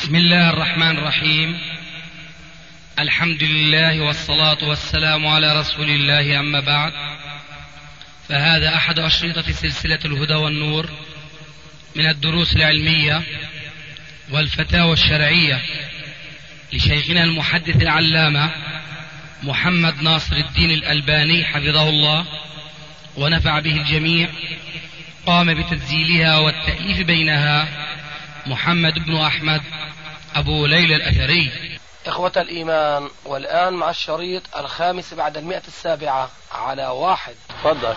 بسم الله الرحمن الرحيم. الحمد لله والصلاة والسلام على رسول الله، أما بعد، فهذا أحد أشرطة سلسلة الهدى والنور من الدروس العلمية والفتاوى الشرعية لشيخنا المحدث العلامة محمد ناصر الدين الألباني حفظه الله ونفع به الجميع. قام بتسجيلها والتأليف بينها محمد بن أحمد أبو ليلى الأثري. إخوة الإيمان، والآن مع الشريط الخامس بعد 107 على 1. تفضل.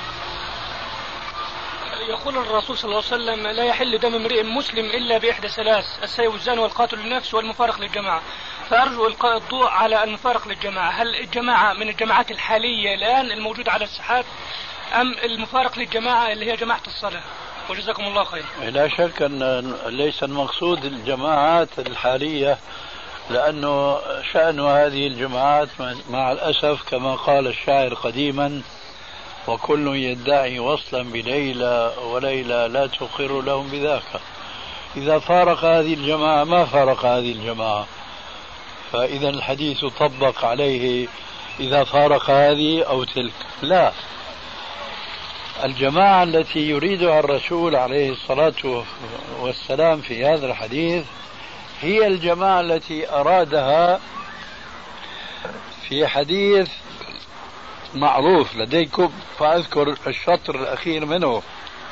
يقول الرسول صلى الله عليه وسلم: لا يحل دم امرئ مسلم إلا بإحدى ثلاث: السيب والزاني والقاتل للنفس والمفارق للجماعة. فأرجو إلقاء الضوء على المفارق للجماعة. هل الجماعة من الجماعات الحالية الآن الموجودة على الساحات، أم المفارق للجماعة اللي هي جماعة الصلاة؟ وجزاكم الله خير. لا شك أن ليس المقصود الجماعات الحالية، لأنه شأن هذه الجماعات مع الأسف كما قال الشاعر قديما: وكل يدعي وصلا بليلى وليلى لا تقر لهم بذاك. إذا فارق هذه الجماعة ما فارق هذه الجماعة، فإذا الحديث طبق عليه إذا فارق هذه أو تلك. لا، الجماعة التي يريدها الرسول عليه الصلاة والسلام في هذا الحديث هي الجماعة التي أرادها في حديث معروف لديكم، فأذكر الشطر الأخير منه: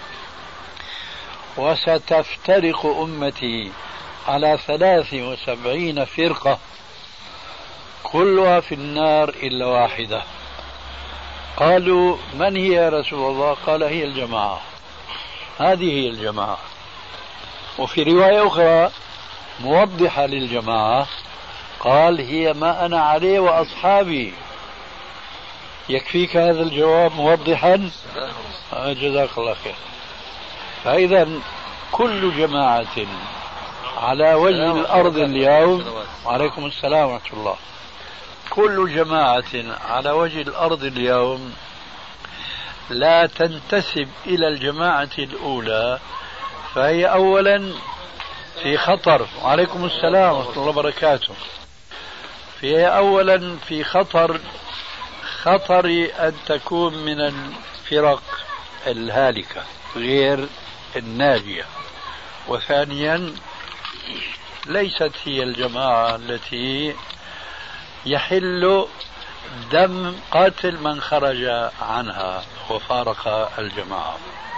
وستفترق أمتي على 73 فرقة كلها في النار إلا واحدة. قالوا: من هي يا رسول الله؟ قال: هي الجماعة، هذه هي الجماعة. وفي رواية أخرى موضحة للجماعة قال: هي ما أنا عليه وأصحابي. يكفيك هذا الجواب موضحا؟ جزاك الله خير. فإذا كل جماعة على وجه الأرض اليوم، وعليكم السلام ورحمة الله، كل جماعة على وجه الأرض اليوم لا تنتسب إلى الجماعة الأولى فهي أولا في خطر. وعليكم السلام ورحمة الله وبركاته. فهي أولا في خطر أن تكون من الفرق الهالكة غير الناجية. وثانيا ليست هي الجماعة التي يحل دم قاتل من خرج عنها وفارق الجماعة.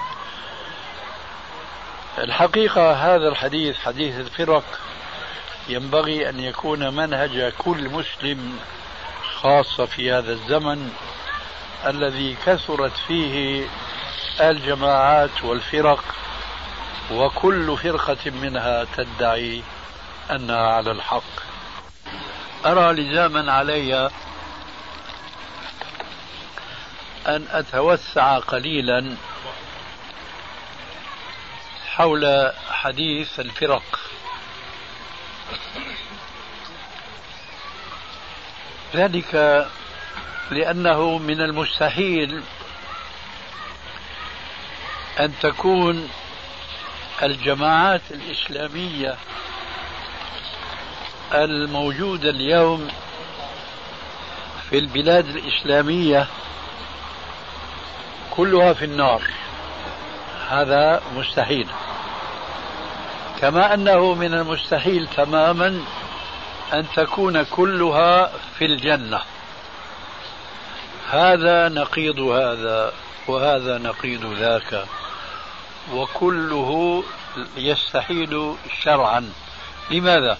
الحقيقة هذا الحديث، حديث الفرق، ينبغي أن يكون منهج كل مسلم، خاصة في هذا الزمن الذي كثرت فيه الجماعات والفرق، وكل فرقة منها تدعي أنها على الحق. أرى لزاما علي أن أتوسع قليلا حول حديث الفرق، ذلك لأنه من المستحيل أن تكون الجماعات الإسلامية الموجودة اليوم في البلاد الإسلامية كلها في النار. هذا مستحيل، كما أنه من المستحيل تماما أن تكون كلها في الجنة. هذا نقيض هذا وهذا نقيض ذاك، وكله يستحيل شرعا. لماذا؟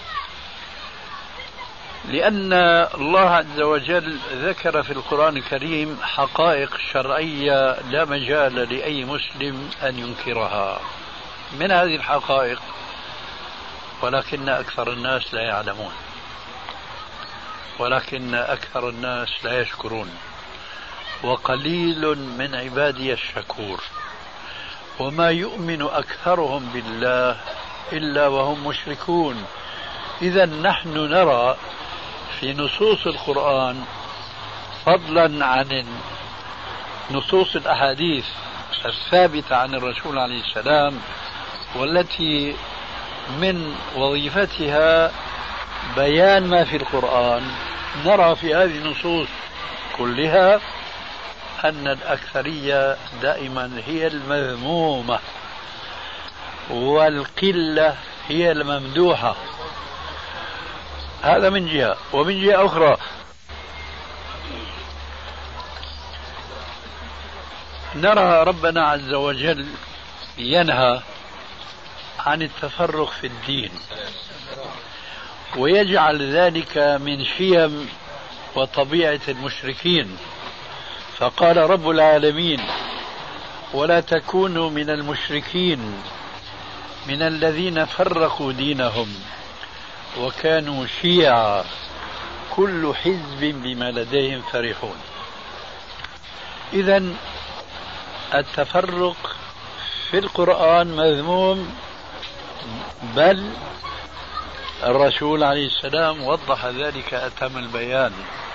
لأن الله عز وجل ذكر في القرآن الكريم حقائق شرعية لا مجال لأي مسلم أن ينكرها. من هذه الحقائق، ولكن أكثر الناس لا يعلمون، ولكن أكثر الناس لا يشكرون، وقليل من عبادي الشكور. وما يؤمن أكثرهم بالله إلا وهم مشركون. إذا نحن نرى في نصوص القرآن، فضلا عن نصوص الأحاديث الثابتة عن الرسول عليه السلام والتي من وظيفتها بيان ما في القرآن، نرى في هذه النصوص كلها أن الأكثرية دائما هي المذمومة والقلة هي الممدوحة. هذا من جهة. ومن جهة أخرى نرى ربنا عز وجل ينهى عن التفرق في الدين ويجعل ذلك من شيم وطبيعة المشركين. فقال رب العالمين: ولا تكونوا من المشركين من الذين فرقوا دينهم وكانوا شيعا كل حزب بما لديهم فرحون. إذن التفرق في القرآن مذموم، بل الرسول عليه السلام وضح ذلك أتم البيان،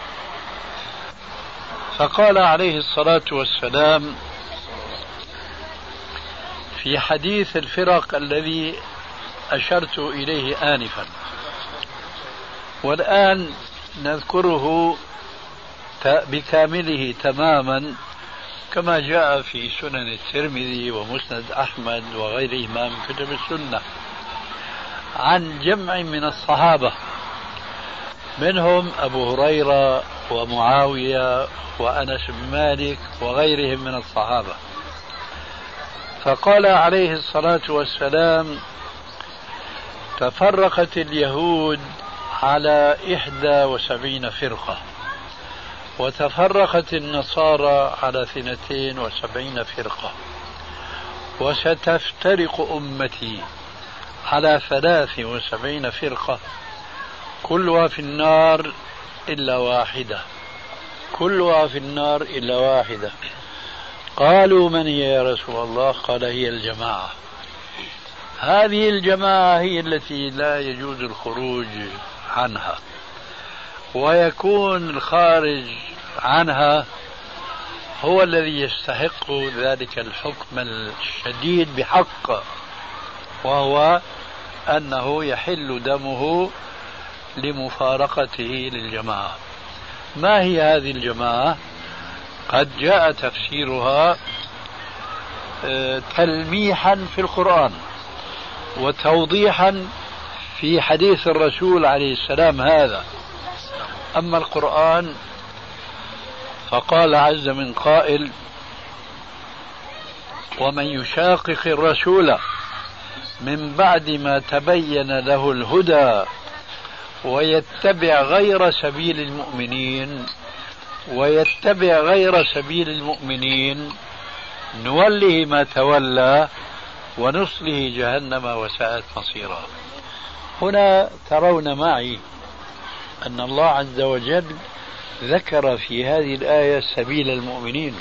فقال عليه الصلاة والسلام في حديث الفرق الذي أشرت إليه آنفا، والآن نذكره بكامله تماما كما جاء في سنن الترمذي ومسند أحمد وغيرهما من كتب السنة عن جمع من الصحابة، منهم أبو هريرة ومعاوية وأنس بن مالك وغيرهم من الصحابة. فقال عليه الصلاة والسلام: تفرقت اليهود على 71 فرقة، وتفرقت النصارى على 72 فرقة، وستفترق أمتي على 73 فرقة، كلها في النار إلا واحدة، كلها في النار إلا واحدة. قالوا: من هي يا رسول الله؟ قال: هي الجماعة. هذه الجماعة هي التي لا يجوز الخروج عنها، ويكون الخارج عنها هو الذي يستحق ذلك الحكم الشديد بحق، وهو أنه يحل دمه لمفارقته للجماعة. ما هي هذه الجماعة؟ قد جاء تفسيرها تلميحا في القرآن وتوضيحا في حديث الرسول عليه السلام هذا. أما القرآن فقال عز من قائل: ومن يشاقق الرسول من بعد ما تبين له الهدى ويتبع غير سبيل المؤمنين نوله ما تولى ونصله جهنم وساءت مصيرا. هنا ترون معي أن الله عز وجل ذكر في هذه الآية سبيل المؤمنين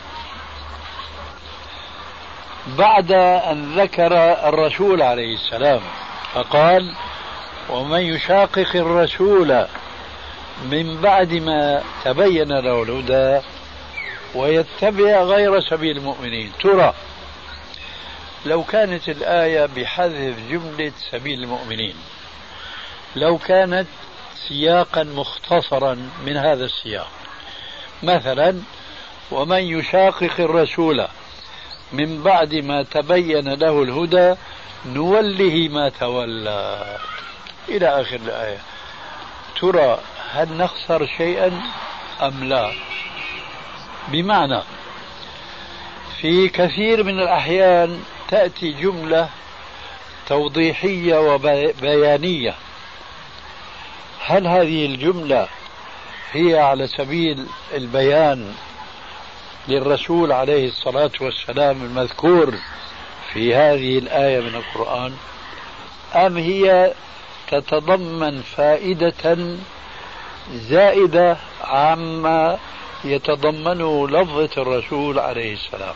بعد أن ذكر الرسول عليه السلام، فقال: ومن يشاقق الرسول من بعد ما تبين له الهدى ويتبع غير سبيل المؤمنين. ترى لو كانت الآية بحذف جملة سبيل المؤمنين، لو كانت سياقا مختصرا من هذا السياق، مثلا: ومن يشاقق الرسول من بعد ما تبين له الهدى نوله ما تولى إلى آخر الآية، ترى هل نخسر شيئا أم لا؟ بمعنى في كثير من الأحيان تأتي جملة توضيحية وبيانية، هل هذه الجملة هي على سبيل البيان للرسول عليه الصلاة والسلام المذكور في هذه الآية من القرآن، أم هي تتضمن فائدة زائدة عما يتضمنه لفظة الرسول عليه السلام؟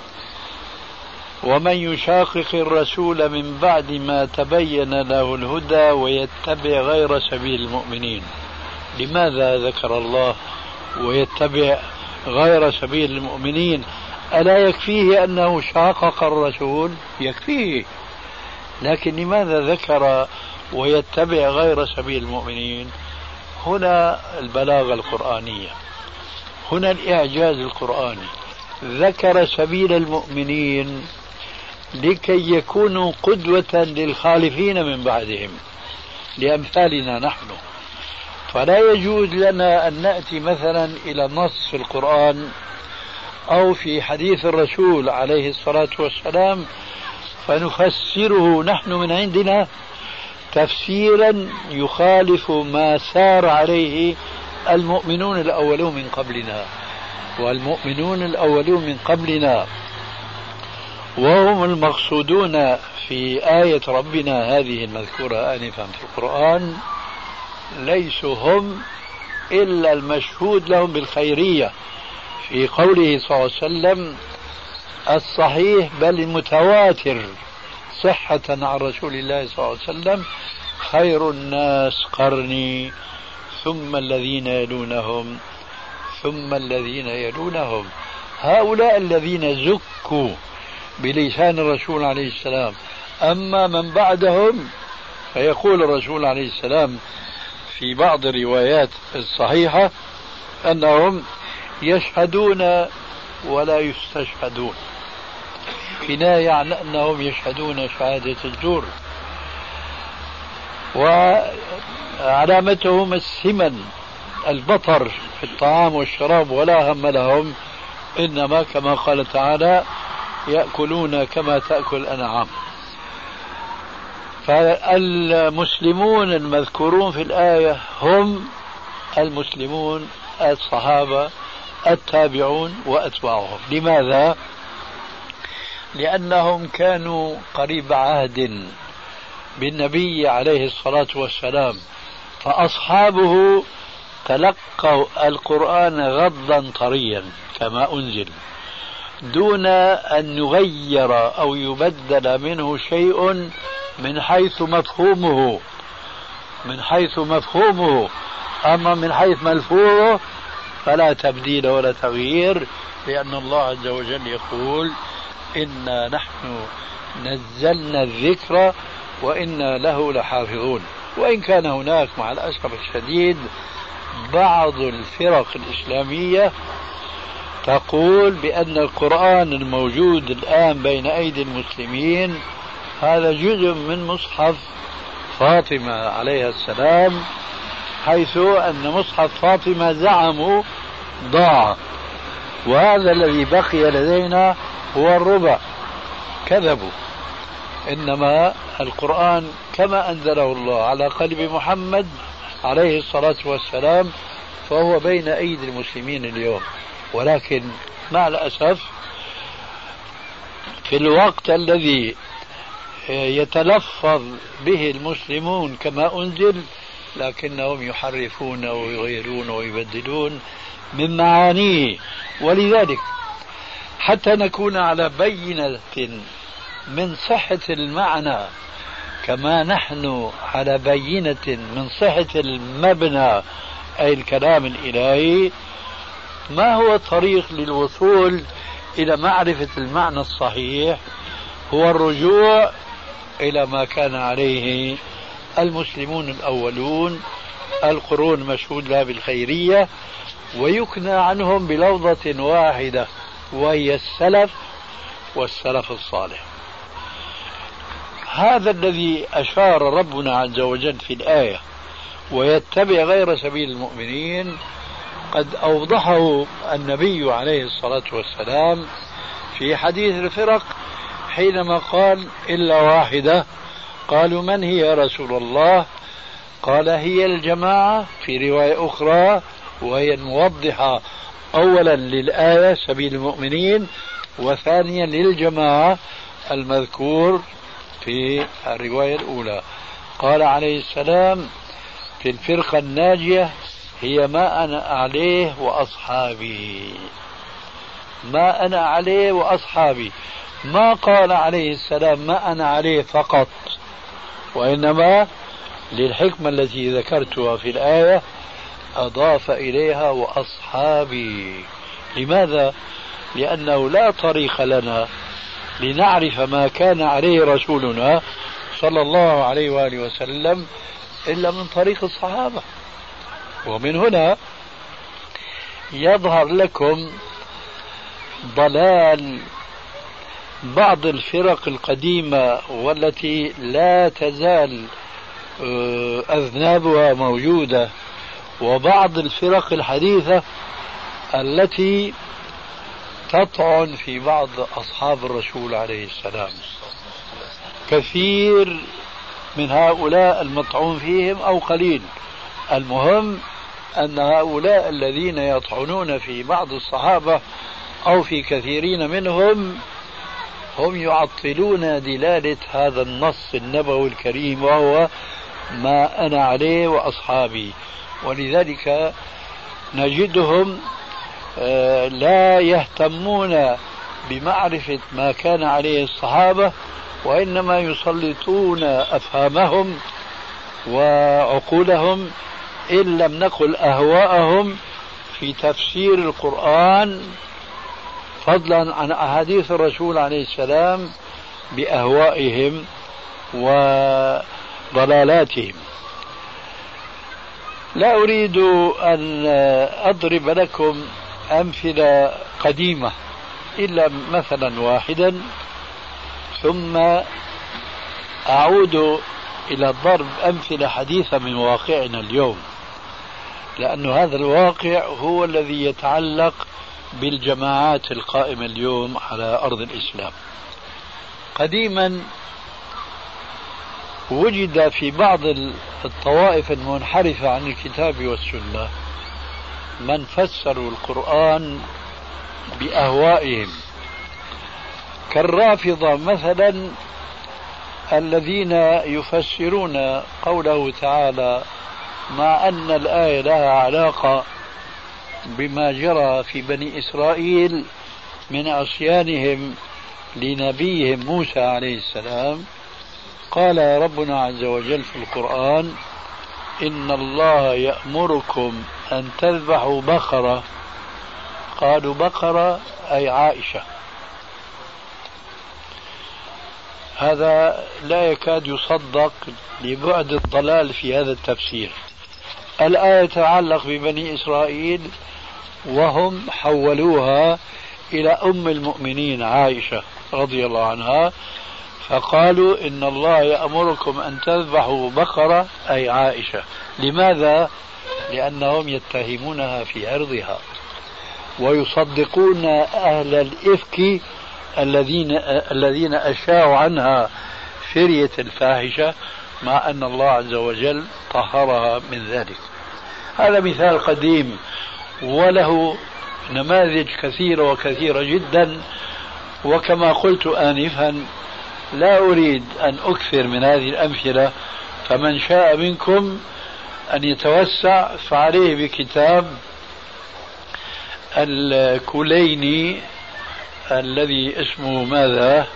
ومن يشاقق الرسول من بعد ما تبين له الهدى ويتبع غير سبيل المؤمنين. لماذا ذكر الله ويتبع غير سبيل المؤمنين؟ ألا يكفيه أنه شاقق الرسول؟ يكفيه، لكن لماذا ذكر ويتبع غير سبيل المؤمنين؟ هنا البلاغة القرآنية، هنا الإعجاز القرآني. ذكر سبيل المؤمنين لكي يكونوا قدوة للخالفين من بعدهم، لأمثالنا نحن. فلا يجوز لنا أن نأتي مثلا إلى نص في القرآن أو في حديث الرسول عليه الصلاة والسلام فنفسره نحن من عندنا تفسيرا يخالف ما سار عليه المؤمنون الأولون من قبلنا. والمؤمنون الأولون من قبلنا وهم المقصودون في آية ربنا هذه المذكورة آنفا في القرآن ليسوا هم إلا المشهود لهم بالخيرية في قوله صلى الله عليه وسلم الصحيح بل المتواتر صحة عن رسول الله صلى الله عليه وسلم خير الناس قرني ثم الذين يلونهم ثم الذين يلونهم. هؤلاء الذين زكوا بلسان الرسول عليه السلام. أما من بعدهم فيقول الرسول عليه السلام في بعض الروايات الصحيحة أنهم يشهدون ولا يستشهدون، كناية عن أنهم يشهدون شهادة الزور. وعلامتهم السمن البطر في الطعام والشراب ولا هم لهم، إنما كما قال تعالى يأكلون كما تأكل الأنعام. فالمسلمون المذكورون في الآية هم المسلمون الصحابة التابعون وأتباعهم. لماذا؟ لأنهم كانوا قريب عهد بالنبي عليه الصلاة والسلام، فأصحابه تلقوا القرآن غضا طريا كما أنزل دون أن يغير أو يبدل منه شيء من حيث مفهومه، أما من حيث ملفوظه فلا تبديل ولا تغيير، لأن الله عز وجل يقول إنا نحن نزلنا الذكر وإنا له لحافظون. وإن كان هناك مع الأسف الشديد بعض الفرق الإسلامية تقول بأن القرآن الموجود الآن بين أيدي المسلمين هذا جزء من مصحف فاطمة عليها السلام، حيث أن مصحف فاطمة زعموا ضاع وهذا الذي بقي لدينا هو الربع. كذبوا، إنما القرآن كما أنزله الله على قلب محمد عليه الصلاة والسلام فهو بين أيدي المسلمين اليوم. ولكن مع الأسف في الوقت الذي يتلفظ به المسلمون كما أنزل لكنهم يحرفون ويغيرون ويبدلون من معانيه. ولذلك حتى نكون على بينة من صحة المعنى كما نحن على بينة من صحة المبنى أي الكلام الإلهي، ما هو الطريق للوصول إلى معرفة المعنى الصحيح؟ هو الرجوع إلى ما كان عليه المسلمون الأولون، القرون مشهود لها بالخيرية، ويكنى عنهم بلفظة واحدة وهي السلف والسلف الصالح. هذا الذي أشار ربنا عز وجل في الآية ويتبع غير سبيل المؤمنين قد أوضحه النبي عليه الصلاة والسلام في حديث الفرق حينما قال إلا واحدة. قالوا من هي يا رسول الله؟ قال هي الجماعة في رواية أخرى وهي الموضحة أولا للآية سبيل المؤمنين وثانيا للجماعة المذكور في الرواية الأولى. قال عليه السلام في الفرقة الناجية هي ما أنا عليه وأصحابي، ما أنا عليه وأصحابي. ما قال عليه السلام ما أنا عليه فقط، وإنما للحكمة التي ذكرتها في الآية أضاف إليها وأصحابي. لماذا؟ لأنه لا طريق لنا لنعرف ما كان عليه رسولنا صلى الله عليه وآله وسلم إلا من طريق الصحابة. ومن هنا يظهر لكم ضلال بعض الفرق القديمة والتي لا تزال أذنابها موجودة، وبعض الفرق الحديثة التي تطعن في بعض أصحاب الرسول عليه السلام. كثير من هؤلاء المطعون فيهم أو قليل، المهم أن هؤلاء الذين يطعنون في بعض الصحابة أو في كثيرين منهم هم يعطلون دلالة هذا النص النبوي الكريم، وهو ما أنا عليه وأصحابي. ولذلك نجدهم لا يهتمون بمعرفة ما كان عليه الصحابة، وإنما يسلطون أفهامهم وعقولهم إن لم نقل أهواءهم في تفسير القرآن، فضلا عن أحاديث الرسول عليه السلام، بأهوائهم وضلالاتهم. لا أريد أن أضرب لكم أمثلة قديمة إلا مثلا واحدا، ثم أعود إلى ضرب أمثلة حديثة من واقعنا اليوم، لأن هذا الواقع هو الذي يتعلق بالجماعات القائمة اليوم على أرض الإسلام. قديما وجد في بعض الطوائف المنحرفة عن الكتاب والسنة من فسروا القرآن بأهوائهم، كالرافضة مثلا الذين يفسرون قوله تعالى مع أن الآية لها علاقة بما جرى في بني إسرائيل من عصيانهم لنبيهم موسى عليه السلام. قال ربنا عز وجل في القرآن إن الله يأمركم أن تذبحوا بقرة، قالوا بقرة أي عائشة. هذا لا يكاد يصدق لبعد الضلال في هذا التفسير. الآية تتعلق ببني إسرائيل وهم حولوها إلى أم المؤمنين عائشة رضي الله عنها، فقالوا إن الله يأمركم أن تذبحوا بقرة أي عائشة. لماذا؟ لأنهم يتهمونها في عرضها ويصدقون أهل الإفك الذين أشاعوا عنها فرية الفاحشة، مع أن الله عز وجل طهرها من ذلك. هذا مثال قديم وله نماذج كثيرة وكثيرة جدا، وكما قلت آنفا لا أريد أن أكثر من هذه الأمثلة، فمن شاء منكم أن يتوسع فعليه بكتاب الكليني الذي اسمه ماذا؟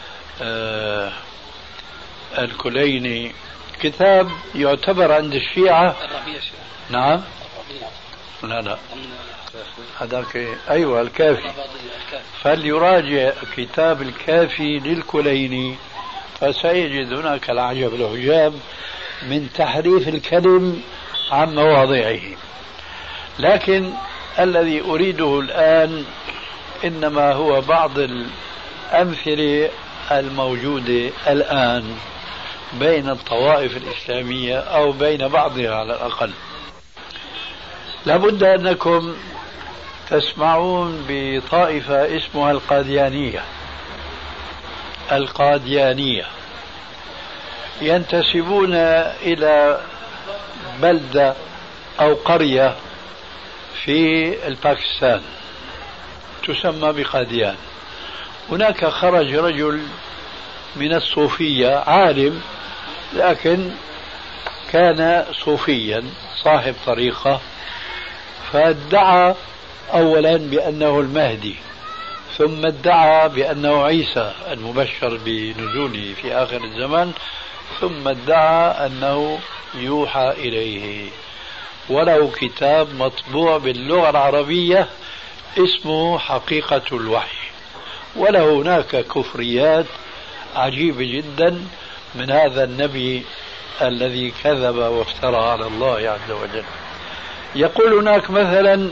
الكليني، كتاب يعتبر عند الشيعة. نعم لا هذاك أيوة الكافي، فليراجع كتاب الكافي للكليني فسيجد هناك العجب العجاب من تحريف الكلم عن مواضعه. لكن الذي أريده الآن إنما هو بعض الأمثلة الموجودة الآن بين الطوائف الإسلامية أو بين بعضها على الأقل. لابد أنكم تسمعون بطائفة اسمها القاديانية. القاديانية ينتسبون إلى بلدة أو قرية في الباكستان تسمى بقاديان. هناك خرج رجل من الصوفية، عالم لكن كان صوفيا صاحب طريقة، فادعى أولا بأنه المهدي، ثم ادعى بأنه عيسى المبشر بنزوله في آخر الزمان، ثم ادعى أنه يوحى إليه. وله كتاب مطبوع باللغة العربية اسمه حقيقة الوحي. وله هناك كفريات عجيبة جدا، من هذا النبي الذي كذب وافترى على الله عز وجل. يقول هناك مثلا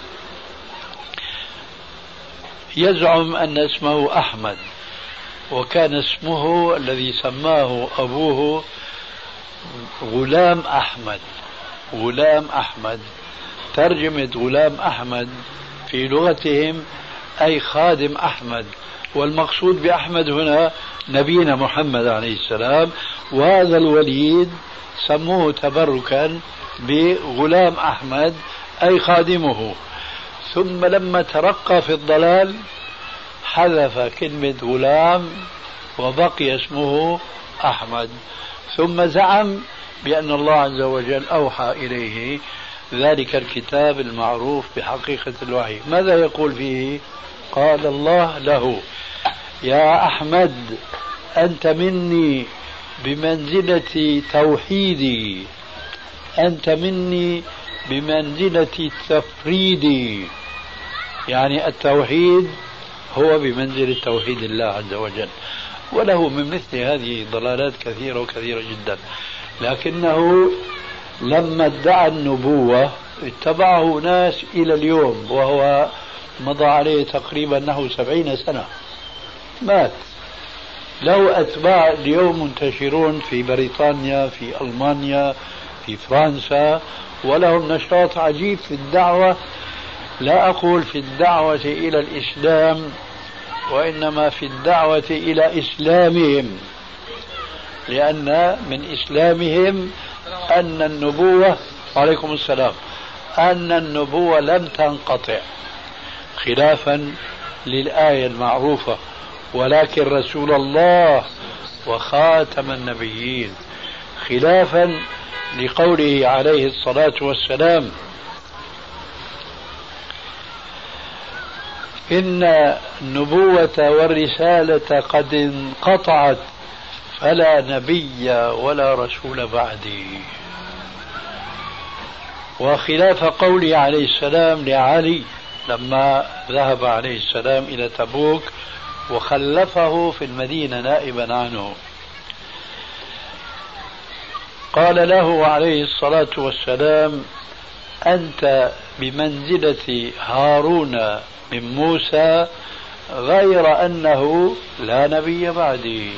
يزعم أن اسمه أحمد، وكان اسمه الذي سماه أبوه غلام أحمد. غلام أحمد، ترجمة غلام أحمد في لغتهم أي خادم أحمد، والمقصود بأحمد هنا نبينا محمد عليه السلام. وهذا الوليد سموه تبركا بغلام أحمد أي خادمه. ثم لما ترقى في الضلال حذف كلمة غلام وبقي اسمه أحمد، ثم زعم بأن الله عز وجل أوحى إليه ذلك الكتاب المعروف بحقيقة الوحي. ماذا يقول فيه؟ قال الله له: يا أحمد أنت مني بمنزلة توحيدي، أنت مني بمنزلة التفريد. يعني التوحيد هو بمنزلة توحيد الله عز وجل. وله من مثل هذه ضلالات كثيرة وكثيرة جدا، لكنه لما ادعى النبوة اتبعه ناس إلى اليوم، وهو مضى عليه تقريبا نحو 70 سنة، مات. له أتباع اليوم منتشرون في بريطانيا، في ألمانيا، في فرنسا، ولهم نشاط عجيب في الدعوة. لا أقول في الدعوة إلى الإسلام، وإنما في الدعوة إلى إسلامهم، لأن من إسلامهم أن النبوة، وعليكم السلام، أن النبوة لم تنقطع، خلافا للآية المعروفة: ولكن رسول الله وخاتم النبيين، خلافا لقوله عليه الصلاة والسلام: إن النبوة والرسالة قد انقطعت فلا نبي ولا رسول بعدي. وخلاف قوله عليه السلام لعلي لما ذهب عليه السلام إلى تبوك وخلفه في المدينة نائبا عنه، قال له عليه الصلاة والسلام: أنت بمنزلة هارون من موسى، غير أنه لا نبي بعدي.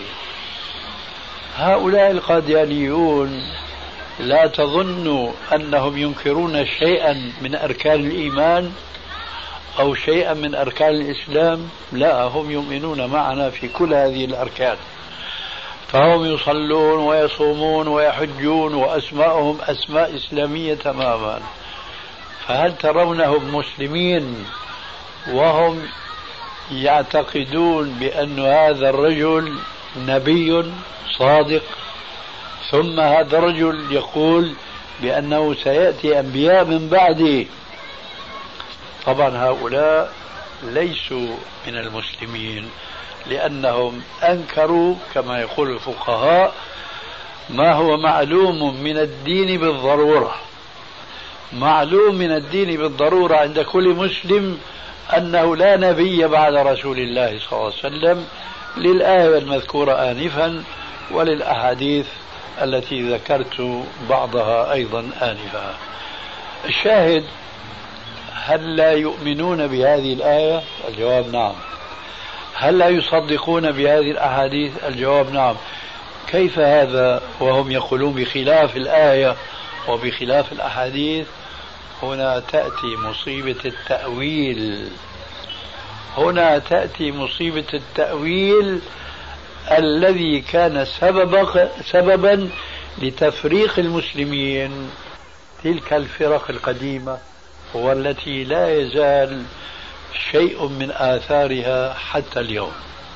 هؤلاء القاديانيون لا تظنوا أنهم ينكرون شيئا من أركان الإيمان أو شيئا من أركان الإسلام، لا، هم يؤمنون معنا في كل هذه الأركان، فهم يصلون ويصومون ويحجون وأسماءهم أسماء إسلامية تماما. فهل ترونهم مسلمين وهم يعتقدون بأن هذا الرجل نبي صادق، ثم هذا الرجل يقول بأنه سيأتي أنبياء من بعده؟ طبعا هؤلاء ليسوا من المسلمين، لأنهم أنكروا كما يقول الفقهاء ما هو معلوم من الدين بالضرورة. معلوم من الدين بالضرورة عند كل مسلم أنه لا نبي بعد رسول الله صلى الله عليه وسلم، للآية المذكورة آنفا وللأحاديث التي ذكرت بعضها أيضا آنفا. الشاهد: هل لا يؤمنون بهذه الآية؟ الجواب نعم. هل لا يصدقون بهذه الأحاديث؟ الجواب نعم. كيف هذا وهم يقولون بخلاف الآية وبخلاف الأحاديث؟ هنا تأتي مصيبة التأويل. هنا تأتي مصيبة التأويل الذي كان سببا لتفريق المسلمين، تلك الفرق القديمة والتي لا يزال شيء من آثارها حتى اليوم.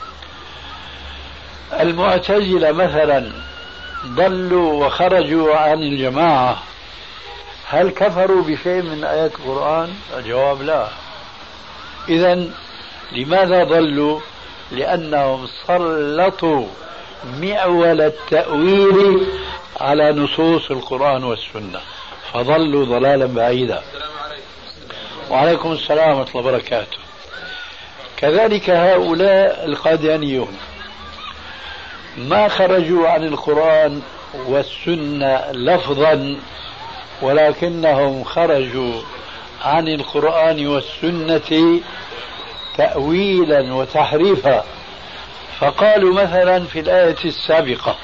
المعتزلة مثلا ضلوا وخرجوا عن الجماعة، هل كفروا بشيء من آيات القرآن؟ الجواب لا. إذن لماذا ضلوا؟ لأنهم سلطوا معول التأويل على نصوص القرآن والسنة، فضلوا ضلالا بعيدا. وعليكم السلام ورحمة الله وبركاته. كذلك هؤلاء القاديانيون ما خرجوا عن القرآن والسنة لفظا، ولكنهم خرجوا عن القرآن والسنة تأويلا وتحريفا. فقالوا مثلا في الآية السابقة: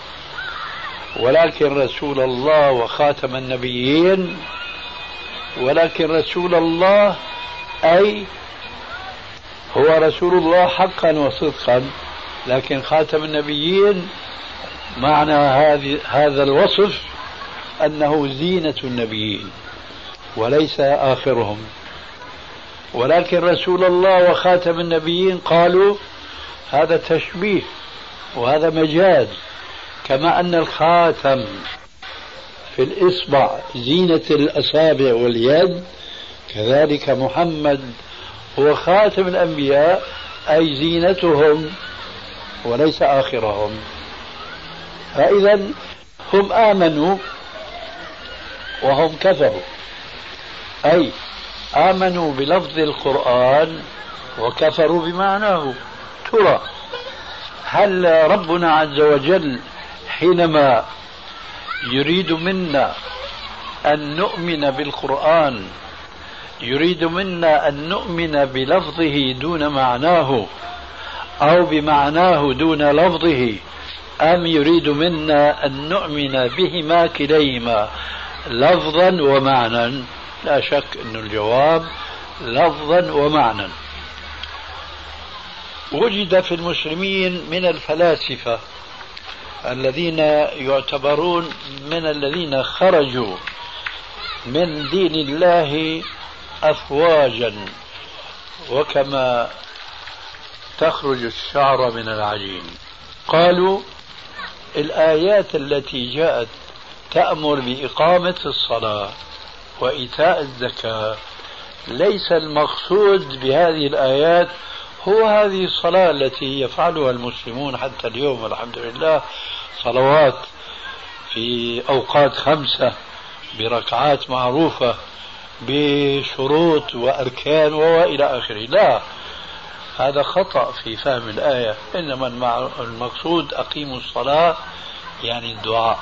ولكن رسول الله وخاتم النبيين، ولكن رسول الله أي هو رسول الله حقا وصدقا، لكن خاتم النبيين معنى هذا الوصف أنه زينة النبيين وليس آخرهم. ولكن رسول الله وخاتم النبيين قالوا هذا تشبيه وهذا مجاز، كما أن الخاتم في الإصبع زينة الأصابع واليد، كذلك محمد هو خاتم الأنبياء أي زينتهم وليس آخرهم. فإذا هم آمنوا وهم كفروا، أي آمنوا بلفظ القرآن وكفروا بمعناه. ترى هل ربنا عز وجل حينما يريد منا أن نؤمن بالقرآن يريد منا أن نؤمن بلفظه دون معناه أو بمعناه دون لفظه، أم يريد منا أن نؤمن بهما كليهما لفظا ومعنى؟ لا شك أن الجواب لفظا ومعنى. وجد في المسلمين من الفلاسفة الذين يعتبرون من الذين خرجوا من دين الله أفواجا، وكما تخرج الشعر من العجين. قالوا الآيات التي جاءت تأمر بإقامة الصلاة وإيتاء الزكاة ليس المقصود بهذه الآيات هو هذه الصلاة التي يفعلها المسلمون حتى اليوم والحمد لله، صلوات في أوقات 5 بركعات معروفة بشروط وأركان وإلى آخره. لا، هذا خطأ في فهم الآية. إنما المقصود أقيموا الصلاة يعني الدعاء،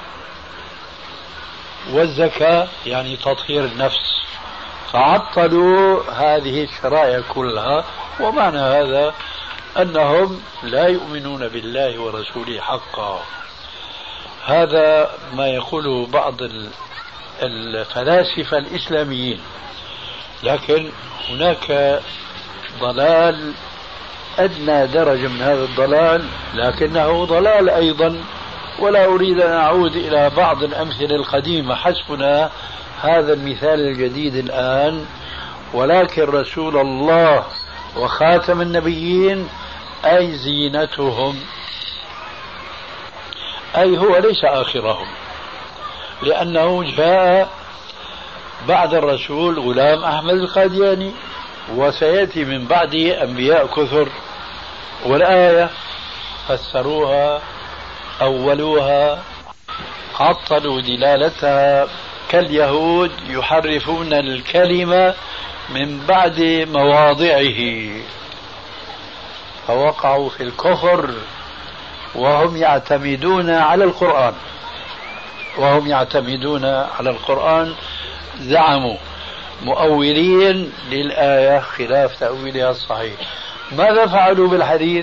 والزكاة يعني تطهير النفس، فعطلوا هذه الشرائع كلها. ومعنى هذا أنهم لا يؤمنون بالله ورسوله حقا. هذا ما يقوله بعض الفلاسفة الإسلاميين. لكن هناك ضلال أدنى درجة من هذا الضلال، لكنه ضلال أيضا. ولا أريد أن أعود إلى بعض الأمثلة القديمة، حسبنا هذا المثال الجديد الآن. ولكن رسول الله وخاتم النبيين أي زينتهم، أي هو ليس آخرهم، لأنه جاء بعد الرسول غلام أحمد القادياني، وسيأتي من بعده أنبياء كثر. والآية فسروها أولوها عطلوا دلالتها، كاليهود يحرفون الكلمة من بعد مواضعه، فوقعوا في الكفر وهم يعتمدون على القرآن زعموا مؤولين للآية خلاف تأويلها الصحيح. ماذا فعلوا بالحديث؟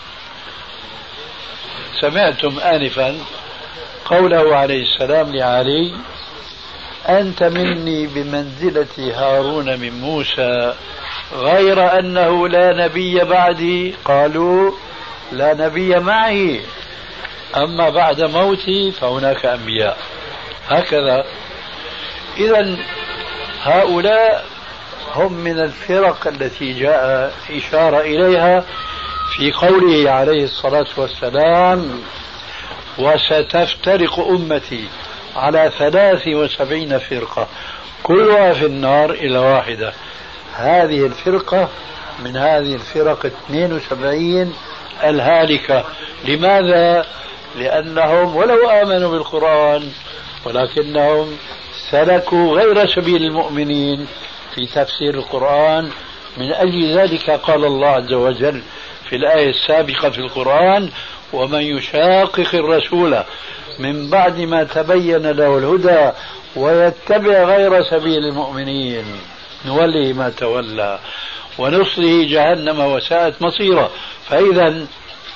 سمعتم آنفا قوله عليه السلام لعلي: أنت مني بمنزلة هارون من موسى، غير أنه لا نبي بعدي. قالوا: لا نبي معي، أما بعد موتي فهناك أنبياء. هكذا. إذن هؤلاء هم من الفرق التي جاء إشارة إليها في قوله عليه الصلاة والسلام: وستفترق أمتي على 73 فرقة كلها في النار إلا واحدة. هذه الفرقة من هذه الفرق 72 الهالكة. لماذا؟ لأنهم ولو آمنوا بالقرآن ولكنهم سلكوا غير سبيل المؤمنين في تفسير القرآن. من أجل ذلك قال الله عز وجل في الآية السابقة في القرآن: ومن يشاقق الرسول من بعد ما تبين له الهدى ويتبع غير سبيل المؤمنين نوله ما تولى ونصله جهنم وساءت مصيرا. فإذا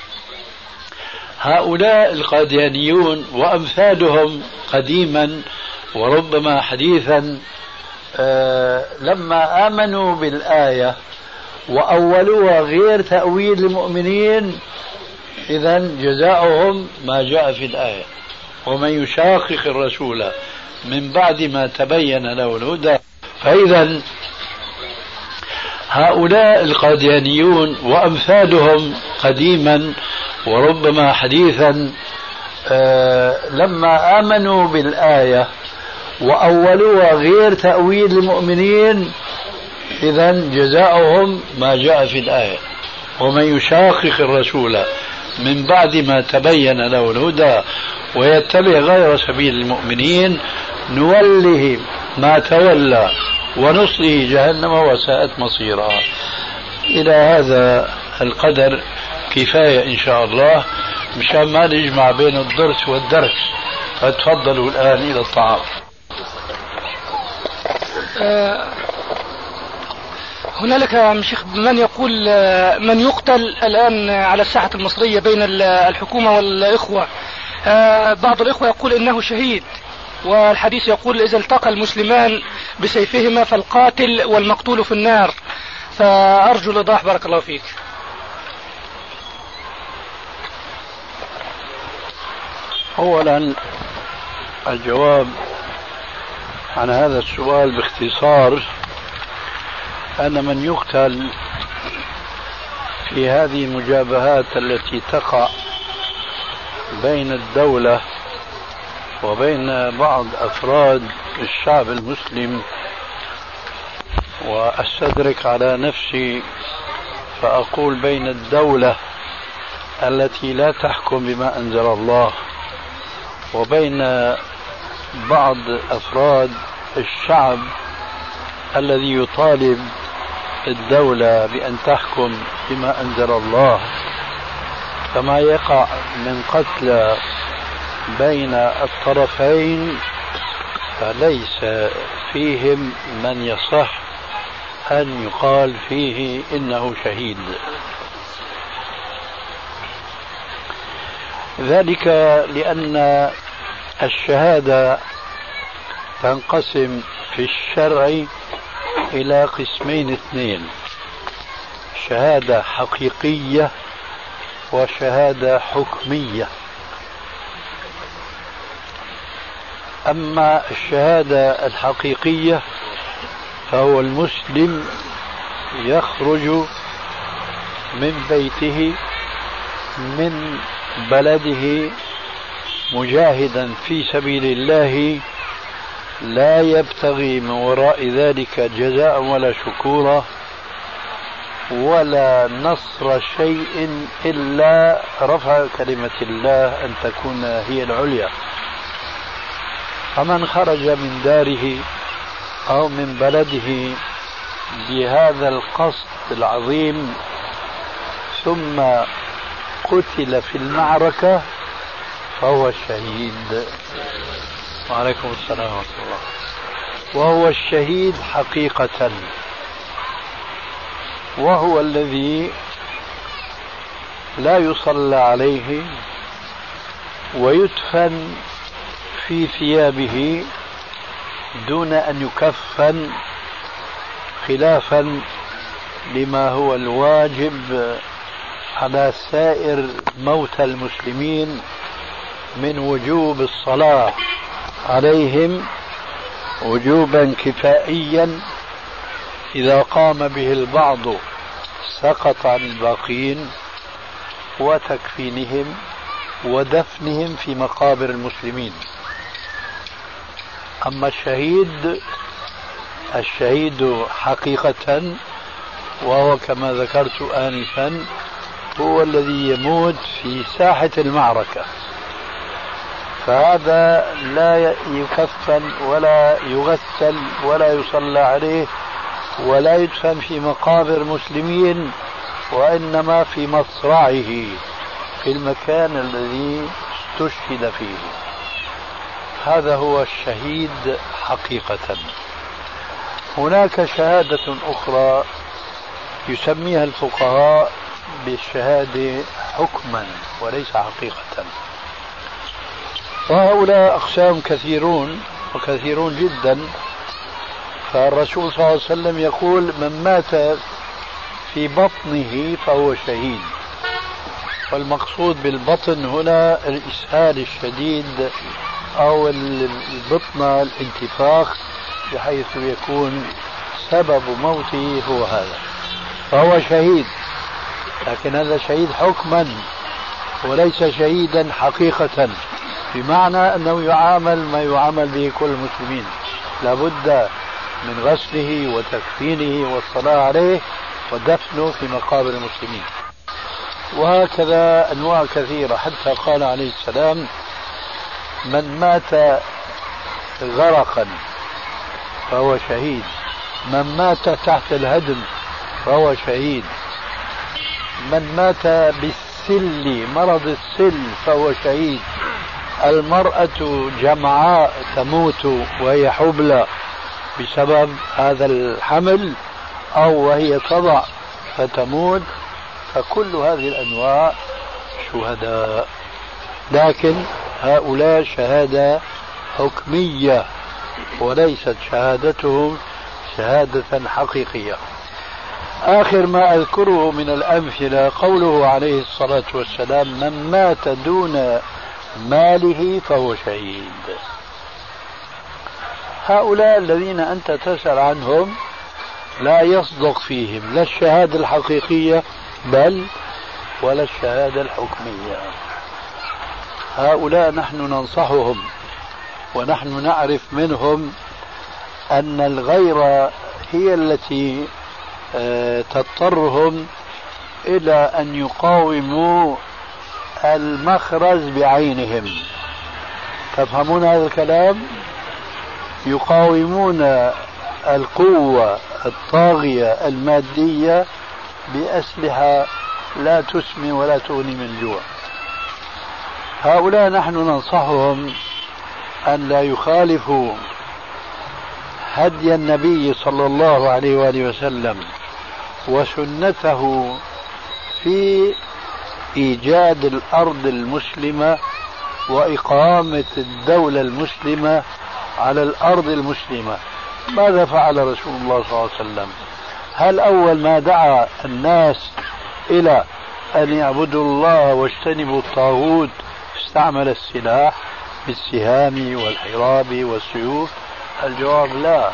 هؤلاء القاديانيون وأمثالهم قديما وربما حديثا لما آمنوا بالآية وأولوها غير تأويل المؤمنين إذا جزاؤهم ما جاء في الآية ومن يشاقق الرسول من بعد ما تبين له الهدى. فإذا هؤلاء القاديانيون وأمثالهم قديما وربما حديثا لما آمنوا بالآية وأولوها غير تأويل المؤمنين إذا جزاؤهم ما جاء في الآية ومن يشاقق الرسول من بعد ما تبين له الهدى ويتبع غير سبيل المؤمنين نوله ما تولى ونصله جهنم وساءت مصيرا. إلى هذا القدر كفاية إن شاء الله مشان ما نجمع بين الضرس والدرس. فتفضلوا الآن إلى الطعام. هنالك يا شيخ من يقول من يقتل الآن على الساحة المصرية بين الحكومة والإخوة. بعض الإخوة يقول إنه شهيد، والحديث يقول إذا التقى المسلمان بسيفهما فالقاتل والمقتول في النار. فأرجو الإيضاح بارك الله فيك. أولا الجواب عن هذا السؤال باختصار أن من يقتل في هذه المجابهات التي تقع بين الدولة وبين بعض أفراد الشعب المسلم، وأستدرك على نفسي فأقول بين الدولة التي لا تحكم بما أنزل الله وبين بعض أفراد الشعب الذي يطالب الدولة بأن تحكم بما أنزل الله، فما يقع من قتل بين الطرفين فليس فيهم من يصح أن يقال فيه إنه شهيد. ذلك لأن الشهادة تنقسم في الشرع إلى قسمين اثنين: شهادة حقيقية وشهادة حكمية. أما الشهادة الحقيقية فهو المسلم يخرج من بيته من بلده مجاهدا في سبيل الله لا يبتغي من وراء ذلك جزاء ولا شكورا ولا نصر شيء إلا رفع كلمة الله أن تكون هي العليا. فمن خرج من داره أو من بلده بهذا القصد العظيم ثم قتل في المعركة فهو الشهيد. وعليكم السلام ورحمة الله. وهو الشهيد حقيقة، وهو الذي لا يصلى عليه ويدفن في ثيابه دون أن يكفن، خلافا لما هو الواجب على سائر موتى المسلمين من وجوب الصلاة عليهم وجوبا كفائيا إذا قام به البعض سقط عن الباقين، وتكفينهم ودفنهم في مقابر المسلمين. أما الشهيد حقيقة وهو كما ذكرت آنفا هو الذي يموت في ساحة المعركة، فهذا لا يكفن ولا يغسل ولا يصلى عليه ولا يدفن في مقابر مسلمين، وإنما في مصرعه في المكان الذي استشهد فيه. هذا هو الشهيد حقيقة. هناك شهادة أخرى يسميها الفقهاء بالشهادة حكما وليس حقيقة، وهؤلاء أقسام كثيرون جدا. فالرسول صلى الله عليه وسلم يقول: من مات في بطنه فهو شهيد. والمقصود بالبطن هنا الإسهال الشديد أو البطنة، الانتفاخ، بحيث يكون سبب موته هو هذا، فهو شهيد. لكن هذا شهيد حكما وليس شهيدا حقيقة، بمعنى أنه يعامل ما يعامل به كل المسلمين، لابد من غسله وتكفينه والصلاة عليه ودفنه في مقابر المسلمين. وهكذا أنواع كثيرة، حتى قال عليه السلام: من مات غرقا فهو شهيد، من مات تحت الهدم فهو شهيد، من مات بالسل، مرض السل، فهو شهيد، المرأة جمعاء تموت وهي حبلى بسبب هذا الحمل أو وهي تضع فتموت، فكل هذه الأنواع شهداء. لكن هؤلاء شهادة حكمية وليست شهادتهم شهادة حقيقية. آخر ما أذكره من الأمثلة قوله عليه الصلاة والسلام: من مات دون ماله فهو شهيد. هؤلاء الذين أنت تسأل عنهم لا يصدق فيهم لا الشهادة الحقيقية بل ولا الشهادة الحكمية. هؤلاء نحن ننصحهم، ونحن نعرف منهم أن الغيرة هي التي تضطرهم إلى أن يقاوموا المخرج بعينهم. تفهمون هذا الكلام؟ يقاومون القوة الطاغية المادية بأسلحة لا تسمن ولا تغني من جوع. هؤلاء نحن ننصحهم أن لا يخالفوا هدي النبي صلى الله عليه وآله وسلم وسنته في إيجاد الأرض المسلمة وإقامة الدولة المسلمة على الأرض المسلمة. ماذا فعل رسول الله صلى الله عليه وسلم؟ هل أول ما دعا الناس إلى أن يعبدوا الله واجتنبوا الطاغوت استعمل السلاح بالسهام والحراب والسيوف؟ الجواب لا.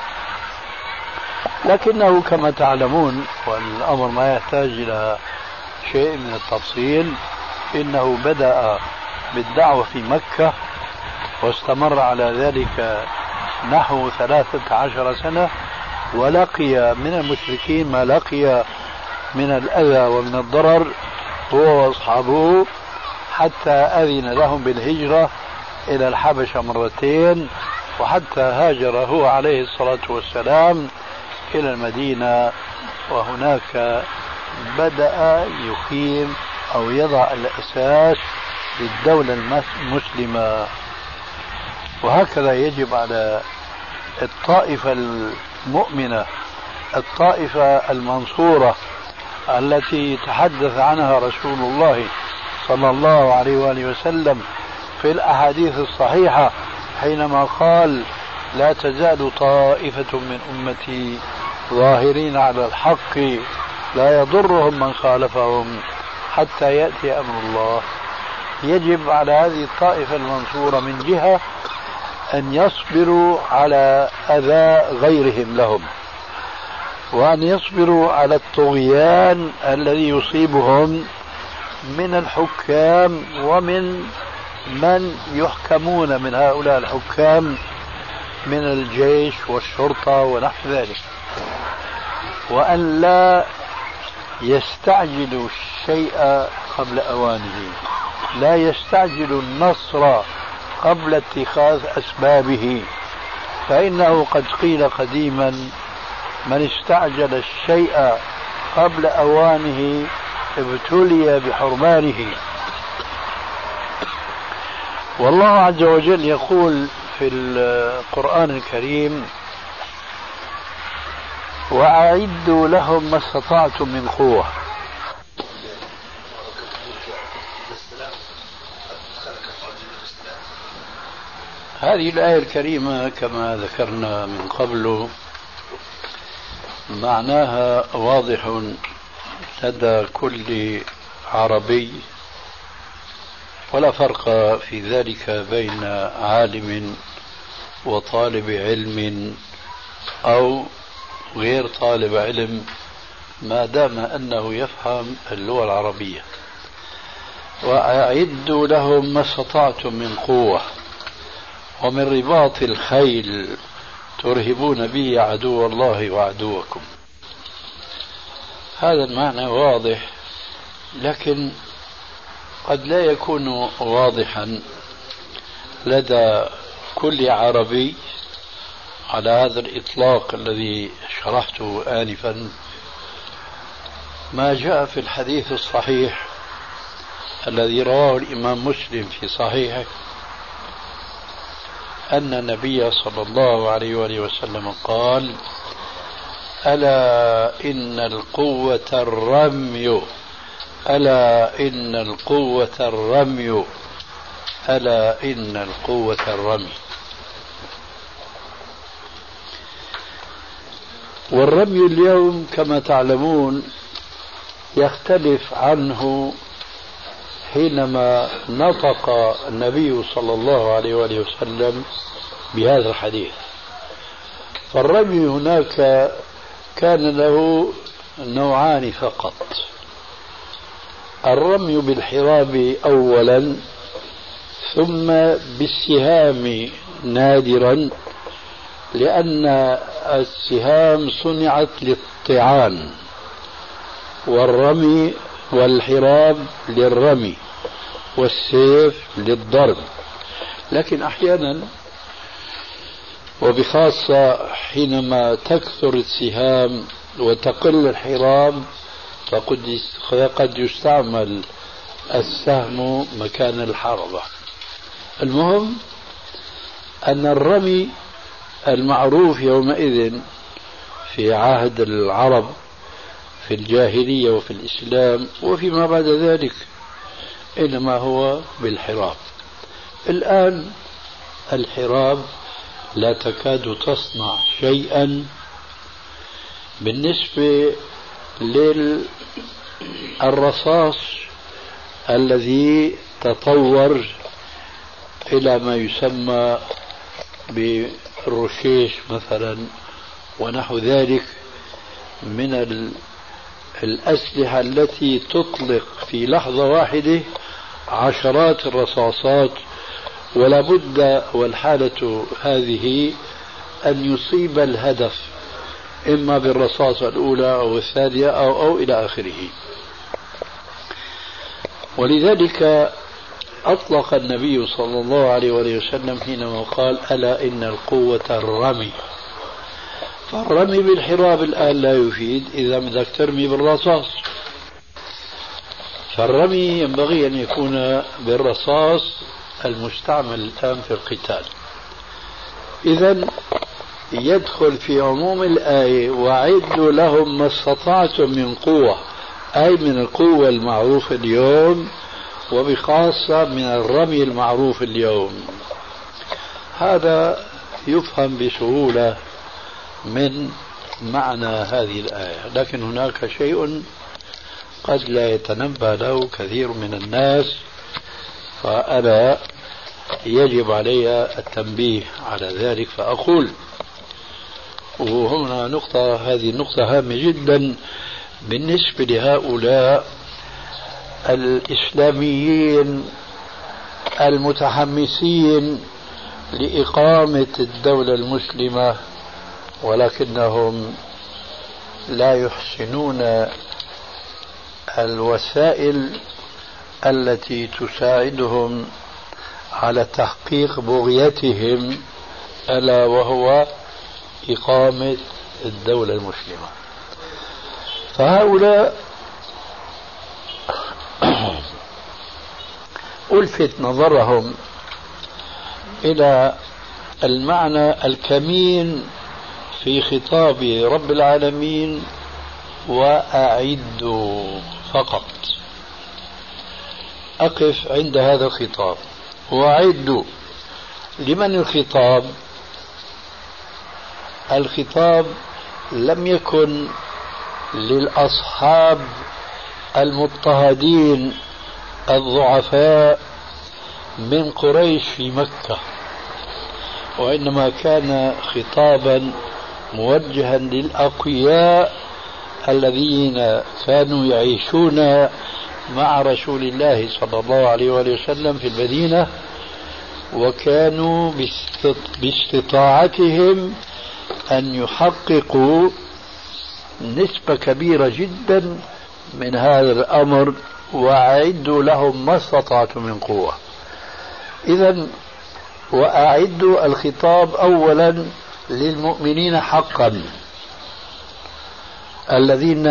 لكنه كما تعلمون، والأمر ما يحتاج إلى شيء من التفصيل، إنه بدأ بالدعوة في مكة واستمر على ذلك نحو 13 سنة، ولقي من المشركين ما لقي من الأذى ومن الضرر هو وأصحابه، حتى أذن لهم بالهجرة إلى الحبشة مرتين، وحتى هاجر هو عليه الصلاة والسلام إلى المدينة، وهناك بدأ يقيم أو يضع الأساس للدولة المسلمة. وهكذا يجب على الطائفة المؤمنة، الطائفة المنصورة التي تحدث عنها رسول الله صلى الله عليه وآله وسلم في الأحاديث الصحيحة حينما قال: لا تزال طائفة من أمتي ظاهرين على الحق لا يضرهم من خالفهم حتى يأتي أمر الله. يجب على هذه الطائفة المنصورة من جهة أن يصبروا على أذى غيرهم لهم، وأن يصبروا على الطغيان الذي يصيبهم من الحكام ومن من يحكمون من هؤلاء الحكام من الجيش والشرطة ونحو ذلك، وأن لا يستعجلوا الشيء قبل أوانه، لا يستعجلوا النصر قبل اتخاذ أسبابه، فإنه قد قيل قديما: من استعجل الشيء قبل أوانه ابتلي بحرمانه. والله عز وجل يقول في القرآن الكريم: وأعدوا لهم ما استطعتم من قوة. هذه الآية الكريمة كما ذكرنا من قبل معناها واضح لدى كل عربي، ولا فرق في ذلك بين عالم وطالب علم أو غير طالب علم ما دام أنه يفهم اللغة العربية. وأعدوا لهم ما استطعتم من قوة ومن رباط الخيل ترهبون به عدو الله وعدوكم. هذا المعنى واضح، لكن قد لا يكون واضحا لدى كل عربي على هذا الإطلاق الذي شرحته آنفا. ما جاء في الحديث الصحيح الذي رواه الإمام مسلم في صحيحه أن النبي صلى الله عليه وآله وسلم قال: ألا إن القوة الرمي، ألا إن القوة الرمي، ألا إن القوة الرمي. والرمي اليوم كما تعلمون يختلف عنه حينما نطق النبي صلى الله عليه وآله وسلم بهذا الحديث. فالرمي هناك كان له نوعان فقط: الرمي بالحراب أولا، ثم بالسهام نادرا، لأن السهام صنعت للطعان والرمي والحراب للرمي والسيف للضرب. لكن أحيانا وبخاصة حينما تكثر السهام وتقل الحراب فقد يستعمل السهم مكان الحربة. المهم أن الرمي المعروف يومئذ في عهد العرب في الجاهلية وفي الإسلام وفيما بعد ذلك إنما هو بالحراب. الآن الحراب لا تكاد تصنع شيئا بالنسبة للرصاص الذي تطور إلى ما يسمى بالرشيش مثلا ونحو ذلك من الأسلحة التي تطلق في لحظة واحدة عشرات الرصاصات، ولا بد والحالة هذه أن يصيب الهدف إما بالرصاصة الأولى أو الثانية أو إلى آخره. ولذلك أطلق النبي صلى الله عليه وسلم حينما قال: ألا إن القوة الرمي. فالرمي بالحراب الآن لا يفيد إذا بدك ترمي بالرصاص، فالرمي ينبغي أن يكون بالرصاص المستعمل الآن في القتال. إذن يدخل في عموم الآية: وأعدوا لهم ما استطعتم من قوة، أي من القوة المعروفة اليوم وبخاصة من الرمي المعروف اليوم. هذا يفهم بسهولة من معنى هذه الآية، لكن هناك شيء قد لا يتنبه له كثير من الناس، فأنا يجب علي التنبيه على ذلك. فأقول، وهنا نقطة، هذه النقطة هامة جدا بالنسبة لهؤلاء الإسلاميين المتحمسين لإقامة الدولة المسلمة، ولكنهم لا يحسنون الوسائل التي تساعدهم على تحقيق بغيتهم، ألا وهو إقامة الدولة المسلمة. فهؤلاء ألفت نظرهم إلى المعنى الكمين في خطاب رب العالمين وأعدوا فقط. أقف عند هذا الخطاب وأعدوا. لمن الخطاب؟ الخطاب لم يكن للأصحاب المضطهدين الضعفاء من قريش في مكة، وإنما كان خطابا موجها للأقوياء الذين كانوا يعيشون مع رسول الله صلى الله عليه وسلم في المدينة، وكانوا باستطاعتهم أن يحققوا نسبة كبيرة جدا من هذا الأمر، وأعدوا لهم ما استطعتم من قوة. إذن وأعدوا الخطاب أولا للمؤمنين حقا الذين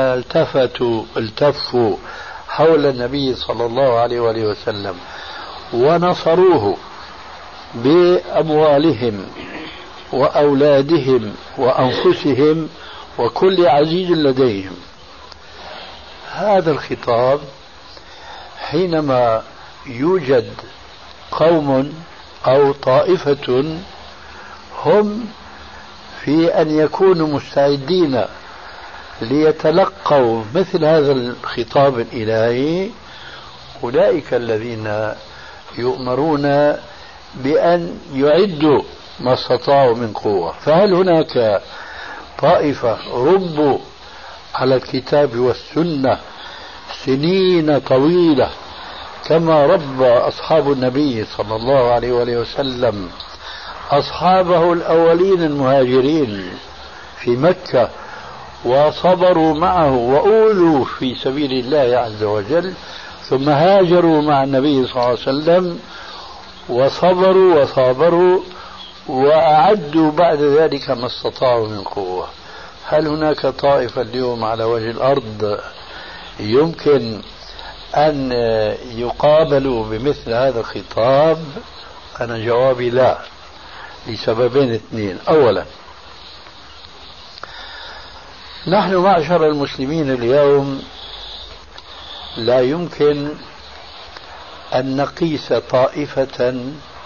التفوا حول النبي صلى الله عليه وسلم ونصروه بأموالهم وأولادهم وأنفسهم وكل عزيز لديهم. هذا الخطاب حينما يوجد قوم أو طائفة هم في أن يكونوا مستعدين ليتلقوا مثل هذا الخطاب الإلهي، أولئك الذين يؤمرون بأن يعدوا ما استطاعوا من قوة. فهل هناك طائفة ربوا على الكتاب والسنة سنين طويلة كما ربى أصحاب النبي صلى الله عليه وسلم أصحابه الأولين المهاجرين في مكة، وصبروا معه وأوذوا في سبيل الله عز وجل، ثم هاجروا مع النبي صلى الله عليه وسلم وصبروا وصابروا وأعدوا بعد ذلك ما استطاعوا من قوة؟ هل هناك طائفة اليوم على وجه الأرض يمكن أن يقابلوا بمثل هذا الخطاب؟ أنا جوابي لا، لسببين اثنين. أولا، نحن معشر المسلمين اليوم لا يمكن أن نقيس طائفة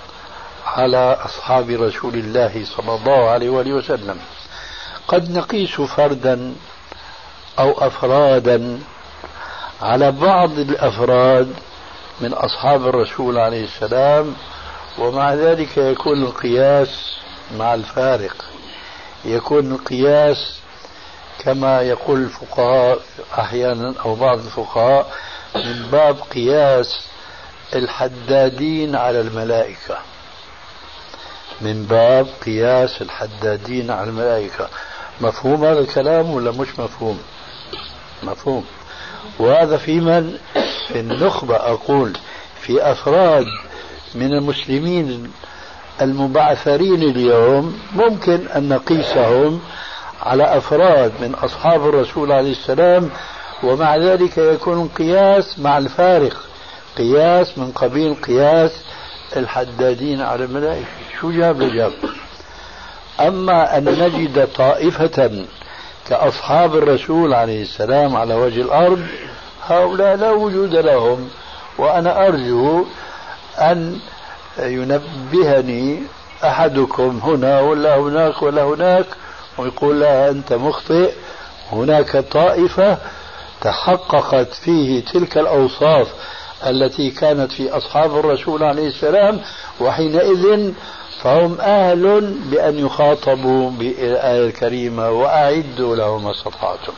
على أصحاب رسول الله صلى الله عليه وسلم. قد نقيس فردا أو أفرادا على بعض الأفراد من أصحاب الرسول عليه السلام، ومع ذلك يكون القياس مع الفارق، يكون القياس كما يقول الفقهاء أحيانا أو بعض الفقهاء من باب قياس الحدادين على الملائكة، من باب قياس الحدادين على الملائكة. مفهوم هذا الكلام ولا مش مفهوم؟ مفهوم. وهذا في من؟ في النخبة، أقول في أفراد من المسلمين المبعثرين اليوم ممكن أن نقيسهم على أفراد من أصحاب الرسول عليه السلام، ومع ذلك يكون قياس مع الفارق، قياس من قبيل قياس الحدادين على الملائكة. شو جاب لجاب؟ أما أن نجد طائفة كأصحاب الرسول عليه السلام على وجه الأرض، هؤلاء لا وجود لهم. وأنا أرجو أن ينبهني أحدكم هنا ولا هناك ولا هناك ويقول لا أنت مخطئ، هناك طائفة تحققت فيه تلك الأوصاف التي كانت في أصحاب الرسول عليه السلام، وحينئذ فهم أهل بأن يخاطبوا بالآية الكريمة وأعدوا لهم ما استطعتم.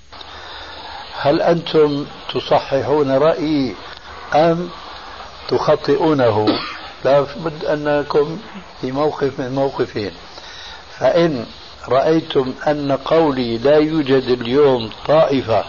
هل أنتم تصححون رأيي أم تخطئونه؟ لا بد أنكم في موقف من موقفين. فإن رأيتم أن قولي لا يوجد اليوم طائفة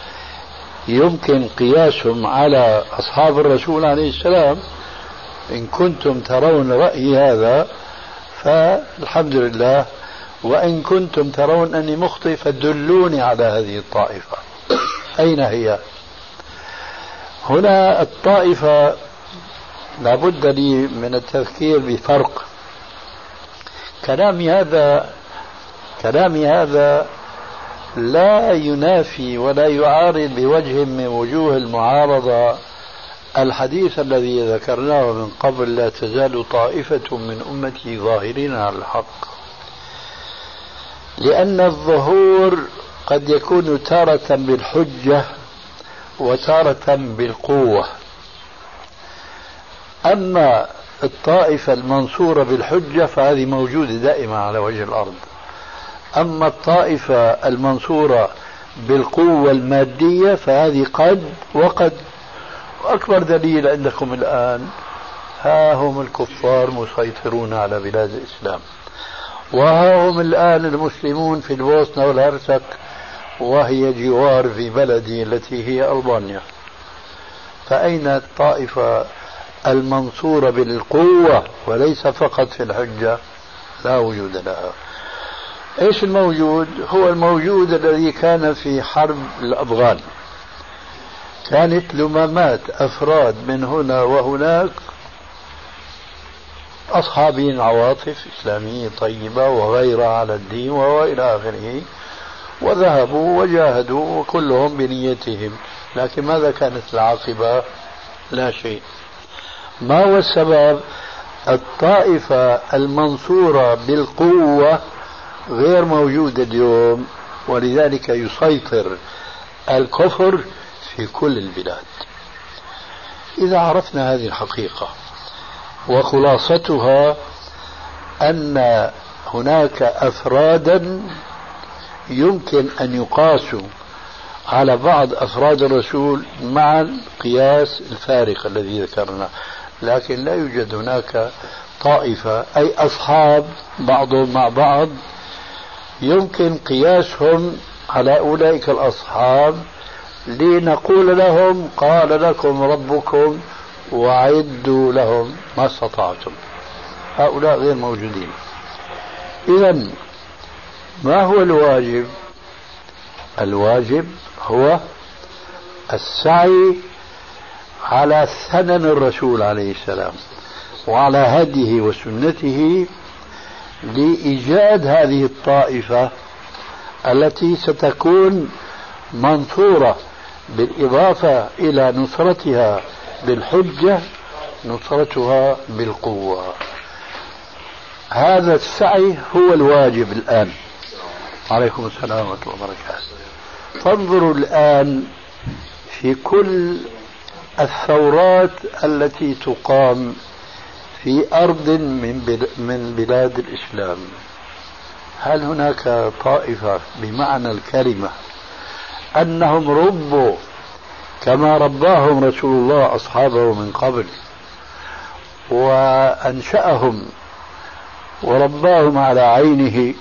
يمكن قياسهم على أصحاب الرسول عليه السلام، إن كنتم ترون رأيي هذا فالحمد لله، وإن كنتم ترون أني مخطئ فدلوني على هذه الطائفة. أين هي؟ هنا الطائفة لابد لي من التذكير بفرق. كلامي هذا لا ينافي ولا يعارض بوجه من وجوه المعارضة الحديث الذي ذكرناه من قبل: لا تزال طائفة من أمتي ظاهرين على الحق. لأن الظهور قد يكون تارة بالحجة وتارة بالقوة. أما الطائفة المنصورة بالحجة فهذه موجودة دائما على وجه الأرض. أما الطائفة المنصورة بالقوة المادية فهذه قد وقد. وأكبر دليل عندكم الآن ها هم الكفار مسيطرون على بلاد الإسلام، وها هم الآن المسلمون في البوسنة والهرسك، وهي جوار في بلدي التي هي ألبانيا. فأين الطائفة المنصورة بالقوة وليس فقط في الحجة؟ لا وجود لها. ايش الموجود؟ هو الموجود الذي كان في حرب الأفغان. كانت لمامات أفراد من هنا وهناك أصحابين عواطف إسلامية طيبة وغيرها على الدين وإلى آخره، وذهبوا وجاهدوا وكلهم بنيتهم، لكن ماذا كانت العاقبة؟ لا شيء. ما هو السبب؟ الطائفة المنصورة بالقوة غير موجودة اليوم، ولذلك يسيطر الكفر في كل البلاد. إذا عرفنا هذه الحقيقة وخلاصتها أن هناك أفرادا يمكن أن يقاسوا على بعض أفراد الرسول مع القياس الفارق الذي ذكرنا، لكن لا يوجد هناك طائفة أي أصحاب بعضهم مع بعض يمكن قياسهم على أولئك الأصحاب لنقول لهم قال لكم ربكم وأعدوا لهم ما استطعتم. هؤلاء غير موجودين. إذن ما هو الواجب؟ الواجب هو السعي على سنن الرسول عليه السلام وعلى هديه وسنته لإيجاد هذه الطائفة التي ستكون منصورة، بالإضافة إلى نصرتها بالحجة نصرتها بالقوة. هذا السعي هو الواجب الآن. عليكم السلام ورحمة الله وبركاته. فانظروا الآن في كل الثورات التي تقام في أرض من بلاد الإسلام، هل هناك طائفة بمعنى الكلمة أنهم ربوا كما رباهم رسول الله أصحابه من قبل وأنشأهم ورباهم على عينه،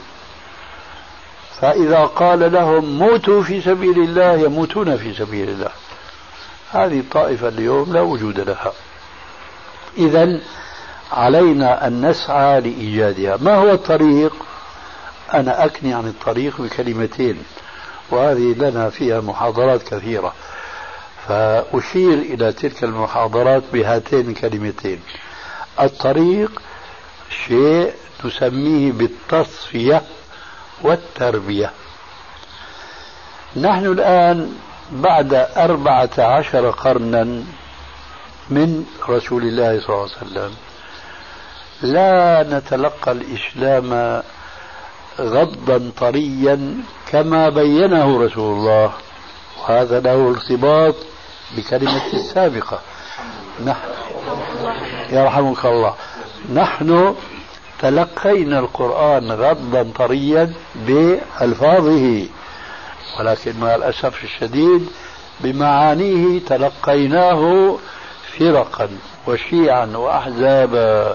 فإذا قال لهم موتوا في سبيل الله يموتون في سبيل الله؟ هذه الطائفة اليوم لا وجود لها. إذن علينا أن نسعى لإيجادها. ما هو الطريق؟ أنا أكني عن الطريق بكلمتين، وهذه لنا فيها محاضرات كثيرة، فأشير إلى تلك المحاضرات بهاتين الكلمتين. الطريق شيء نسميه بالتصفية والتربية. نحن الآن بعد 14 قرنا من رسول الله صلى الله عليه وسلم لا نتلقى الإسلام غضا طريا كما بينه رسول الله، وهذا له ارتباط بكلمة السابقة. يرحمك الله. نحن تلقينا القرآن غضا طريا بألفاظه، ولكن مع الأسف الشديد بمعانيه تلقيناه فرقا وشيعا وأحزابا.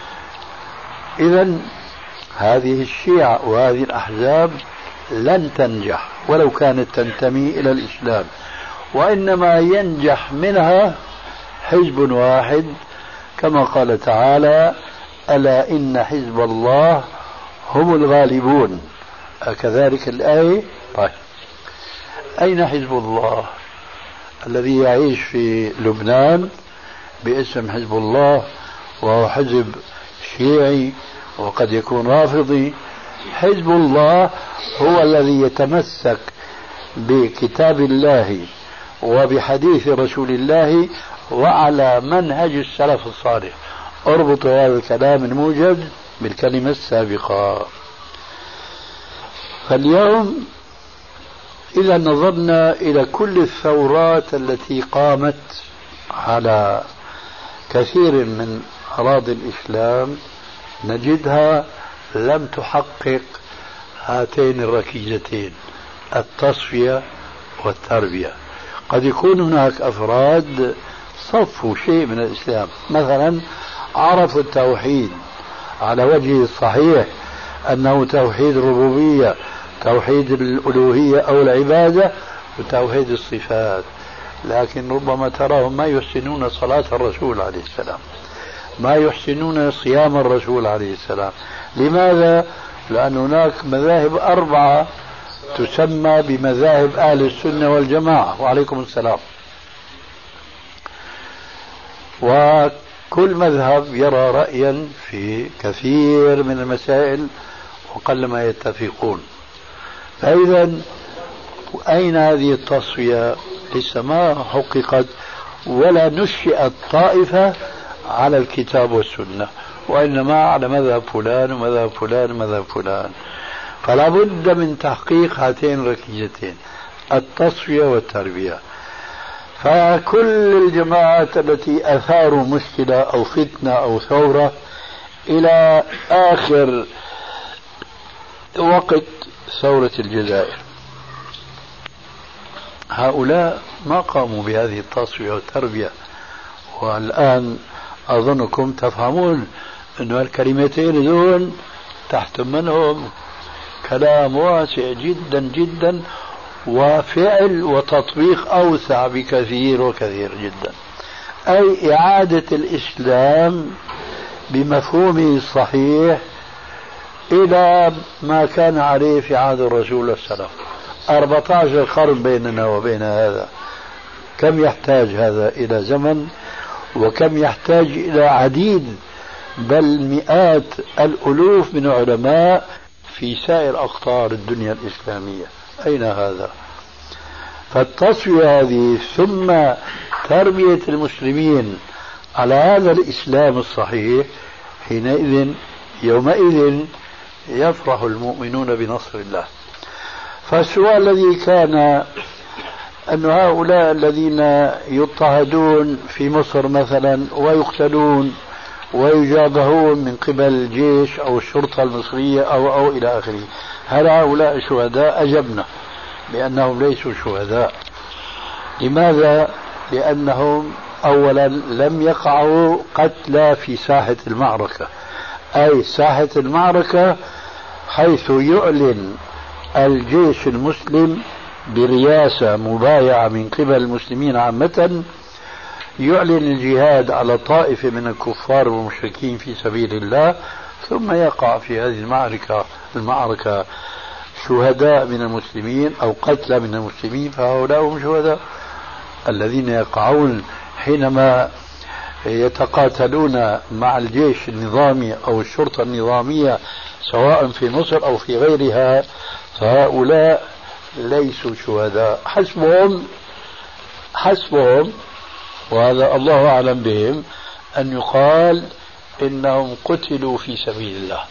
إذن هذه الشيعة وهذه الأحزاب لن تنجح ولو كانت تنتمي إلى الإسلام، وإنما ينجح منها حزب واحد كما قال تعالى: ألا إن حزب الله هم الغالبون. كذلك الآية. طيب، أين حزب الله الذي يعيش في لبنان باسم حزب الله، وهو حزب شيعي وقد يكون رافضي. حزب الله هو الذي يتمسك بكتاب الله وبحديث رسول الله وعلى منهج السلف الصالح. اربطوا هذا الكلام الموجز بالكلمة السابقة. فاليوم إذا نظرنا إلى كل الثورات التي قامت على كثير من أراضي الإسلام نجدها لم تحقق هاتين الركيزتين، التصفية والتربية. قد يكون هناك أفراد صفوا شيء من الإسلام، مثلا عرفوا التوحيد على وجهه الصحيح أنه توحيد الربوبية، توحيد الألوهية أو العبادة، وتوحيد الصفات، لكن ربما تراهم ما يحسنون صلاة الرسول عليه السلام، ما يحسنون صيام الرسول عليه السلام. لماذا؟ لأن هناك مذاهب 4 تسمى بمذاهب أهل السنة والجماعة. وعليكم السلام. وكل مذهب يرى رأيا في كثير من المسائل وقلما يتفقون. فإذا أين هذه التصفية؟ لسه ما حققت ولا نشئت طائفة على الكتاب والسنة، وإنما على مذهب فلان ومذهب فلان ومذهب فلان. فلا بد من تحقيق هاتين الركيزتين، التصفية والتربية. فكل الجماعات التي أثاروا مشكلة أو فتنة أو ثورة إلى آخر وقت ثورة الجزائر، هؤلاء ما قاموا بهذه التصفية والتربية. والآن أظنكم تفهمون أن الكلمتين دون تحت منهم كلام واسع جدا جدا، وفعل وتطبيق أوسع بكثير وكثير جدا. أي إعادة الإسلام بمفهومه الصحيح إلى ما كان عليه في عهد الرسول والسلام. 14 قرن بيننا وبين هذا، كم يحتاج هذا إلى زمن، وكم يحتاج إلى عديد بل مئات الألوف من علماء في سائر أقطار الدنيا الإسلامية. أين هذا؟ فالتصفية هذه ثم تربية المسلمين على هذا الإسلام الصحيح، حينئذ يومئذ يفرح المؤمنون بنصر الله. فالسؤال الذي كان أن هؤلاء الذين يضطهدون في مصر مثلا ويقتلون ويجابهون من قبل الجيش أو الشرطة المصرية أو إلى آخره، هل هؤلاء شهداء؟ أجبنا بأنهم ليسوا شهداء. لماذا؟ لأنهم أولا لم يقعوا قتلى في ساحة المعركة، أي ساحة المعركة حيث يعلن الجيش المسلم برياسة مبايعة من قبل المسلمين عامة، يعلن الجهاد على طائفة من الكفار والمشركين في سبيل الله، ثم يقع في هذه المعركة شهداء من المسلمين أو قتلى من المسلمين، فهؤلاء هم شهداء. الذين يقعون حينما يتقاتلون مع الجيش النظامي أو الشرطة النظامية سواء في مصر أو في غيرها، فهؤلاء ليسوا شهداء. حسبهم وهذا الله أعلم بهم أن يقال إنهم قتلوا في سبيل الله.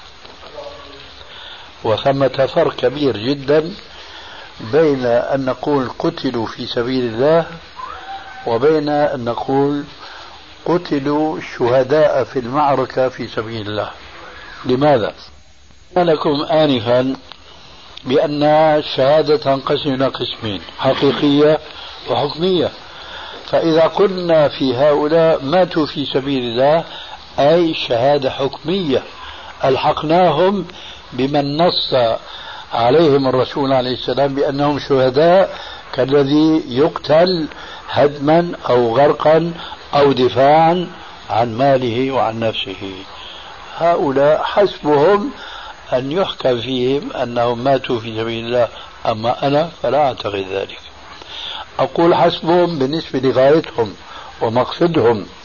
وثمة فرق كبير جدا بين أن نقول قتلوا في سبيل الله وبين أن نقول قتلوا شهداء في المعركة في سبيل الله. لماذا؟ لكم آنفا بأن الشهادة تنقسم إلى قسمين، حقيقية وحكمية. فإذا قلنا في هؤلاء ماتوا في سبيل الله أي شهادة حكمية، ألحقناهم بمن نص عليهم الرسول عليه السلام بأنهم شهداء، كالذي يقتل هدما أو غرقا أو دفاعا عن ماله وعن نفسه. هؤلاء حسبهم أن يحكم فيهم أنهم ماتوا في سبيل الله، أما أنا فلا أعتقد ذلك. أقول حسبهم بالنسبة لغايتهم ومقصدهم،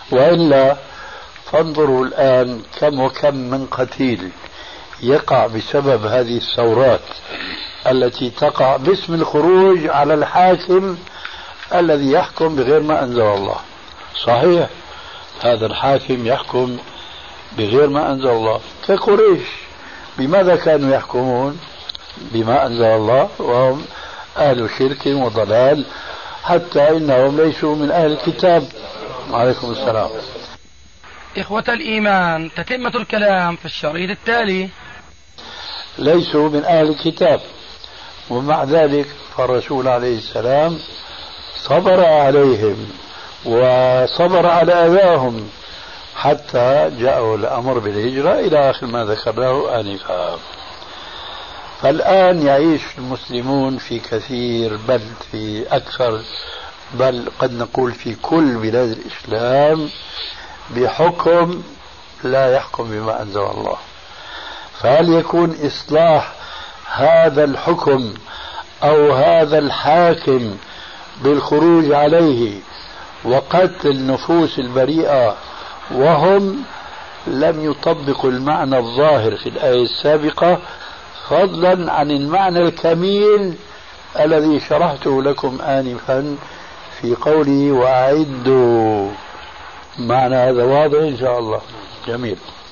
وإلا فانظروا الآن كم وكم من قتيل يقع بسبب هذه الثورات التي تقع باسم الخروج على الحاكم الذي يحكم بغير ما أنزل الله. صحيح هذا الحاكم يحكم بغير ما أنزل الله، كقريش بماذا كانوا يحكمون؟ بما أنزل الله، وهم أهل شرك وضلال، حتى إنهم ليسوا من أهل الكتاب. عليكم السلام. إخوة الإيمان، تتمة الكلام في الشريط التالي. ليسوا من أهل الكتاب، ومع ذلك فالرسول عليه السلام صبر عليهم وصبر على أذاهم حتى جاءوا الأمر بالهجرة إلى آخر ما ذكرناه آنفا. فالآن يعيش المسلمون في كثير، بل في أكثر، بل قد نقول في كل بلاد الإسلام بحكم لا يحكم بما أنزل الله. فهل يكون إصلاح هذا الحكم أو هذا الحاكم بالخروج عليه وقتل النفوس البريئة وهم لم يطبقوا المعنى الظاهر في الآية السابقة، فضلا عن المعنى الكميل الذي شرحته لكم آنفا في قوله وأعدوا؟ معنى هذا واضح إن شاء الله. جميل.